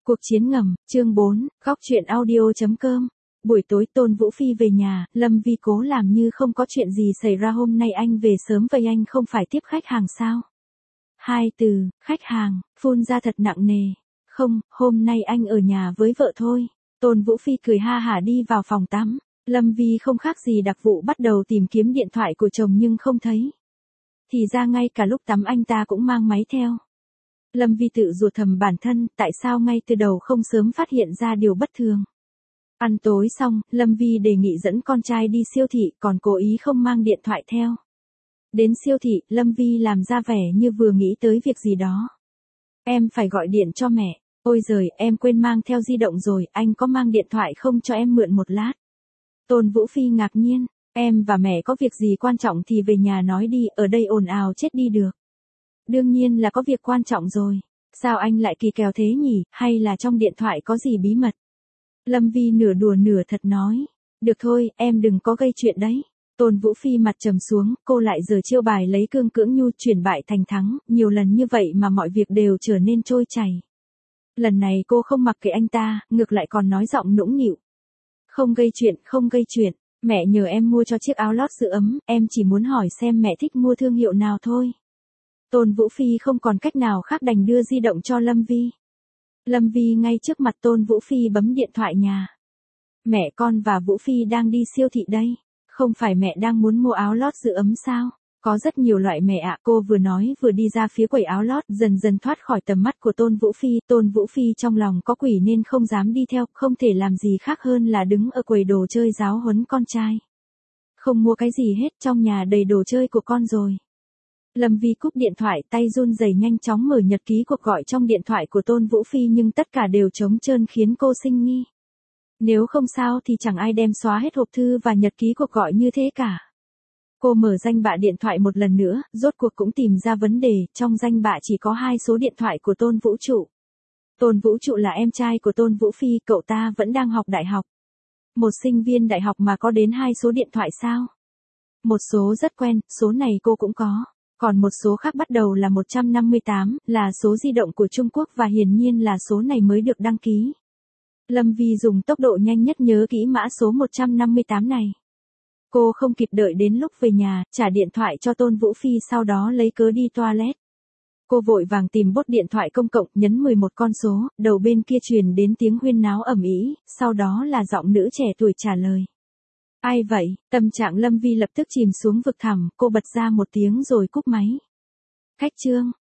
Cuộc chiến ngầm, chương 4, góc truyện audio.com. Buổi tối Tôn Vũ Phi về nhà, Lâm Vi cố làm như không có chuyện gì xảy ra. Hôm nay anh về sớm vậy, anh không phải tiếp khách hàng sao? Hai từ, khách hàng, phun ra thật nặng nề. Không, hôm nay anh ở nhà với vợ thôi. Tôn Vũ Phi cười ha hả đi vào phòng tắm. Lâm Vi không khác gì đặc vụ bắt đầu tìm kiếm điện thoại của chồng nhưng không thấy. Thì ra ngay cả lúc tắm anh ta cũng mang máy theo. Lâm Vi tự rủa thầm bản thân, tại sao ngay từ đầu không sớm phát hiện ra điều bất thường. Ăn tối xong, Lâm Vi đề nghị dẫn con trai đi siêu thị, còn cố ý không mang điện thoại theo. Đến siêu thị, Lâm Vi làm ra vẻ như vừa nghĩ tới việc gì đó. Em phải gọi điện cho mẹ. Ôi giời, em quên mang theo di động rồi, anh có mang điện thoại không, cho em mượn một lát. Tôn Vũ Phi ngạc nhiên, em và mẹ có việc gì quan trọng thì về nhà nói đi, ở đây ồn ào chết đi được. Đương nhiên là có việc quan trọng rồi. Sao anh lại kỳ kèo thế nhỉ, hay là trong điện thoại có gì bí mật? Lâm Vi nửa đùa nửa thật nói. Được thôi, em đừng có gây chuyện đấy. Tôn Vũ Phi mặt trầm xuống, cô lại giở chiêu bài lấy cương cưỡng nhu chuyển bại thành thắng, nhiều lần như vậy mà mọi việc đều trở nên trôi chảy. Lần này cô không mặc kệ anh ta, ngược lại còn nói giọng nũng nịu. Không gây chuyện, không gây chuyện, mẹ nhờ em mua cho chiếc áo lót giữ ấm, em chỉ muốn hỏi xem mẹ thích mua thương hiệu nào thôi. Tôn Vũ Phi không còn cách nào khác đành đưa di động cho Lâm Vi. Lâm Vi ngay trước mặt Tôn Vũ Phi bấm điện thoại nhà. Mẹ con và Vũ Phi đang đi siêu thị đây. Không phải mẹ đang muốn mua áo lót giữ ấm sao? Có rất nhiều loại mẹ ạ. Cô vừa nói vừa đi ra phía quầy áo lót, dần dần thoát khỏi tầm mắt của Tôn Vũ Phi. Tôn Vũ Phi trong lòng có quỷ nên không dám đi theo, không thể làm gì khác hơn là đứng ở quầy đồ chơi giáo huấn con trai. Không mua cái gì hết, trong nhà đầy đồ chơi của con rồi. Lâm Vi cúp điện thoại, tay run rẩy nhanh chóng mở nhật ký cuộc gọi trong điện thoại của Tôn Vũ Phi nhưng tất cả đều trống trơn khiến cô sinh nghi. Nếu không sao thì chẳng ai đem xóa hết hộp thư và nhật ký cuộc gọi như thế cả. Cô mở danh bạ điện thoại một lần nữa, rốt cuộc cũng tìm ra vấn đề, trong danh bạ chỉ có 2 số điện thoại của Tôn Vũ Trụ. Tôn Vũ Trụ là em trai của Tôn Vũ Phi, cậu ta vẫn đang học đại học. Một sinh viên đại học mà có đến 2 số điện thoại sao? Một số rất quen, số này cô cũng có. Còn một số khác bắt đầu là 158, là số di động của Trung Quốc và hiển nhiên là số này mới được đăng ký. Lâm Vi dùng tốc độ nhanh nhất nhớ kỹ mã số 158 này. Cô không kịp đợi đến lúc về nhà, trả điện thoại cho Tôn Vũ Phi sau đó lấy cớ đi toilet. Cô vội vàng tìm bốt điện thoại công cộng, nhấn 11 con số, đầu bên kia truyền đến tiếng huyên náo ầm ĩ, sau đó là giọng nữ trẻ tuổi trả lời. Ai vậy? Tâm trạng Lâm Vi lập tức chìm xuống vực thẳm, cô bật ra một tiếng rồi cúp máy. Khách trương,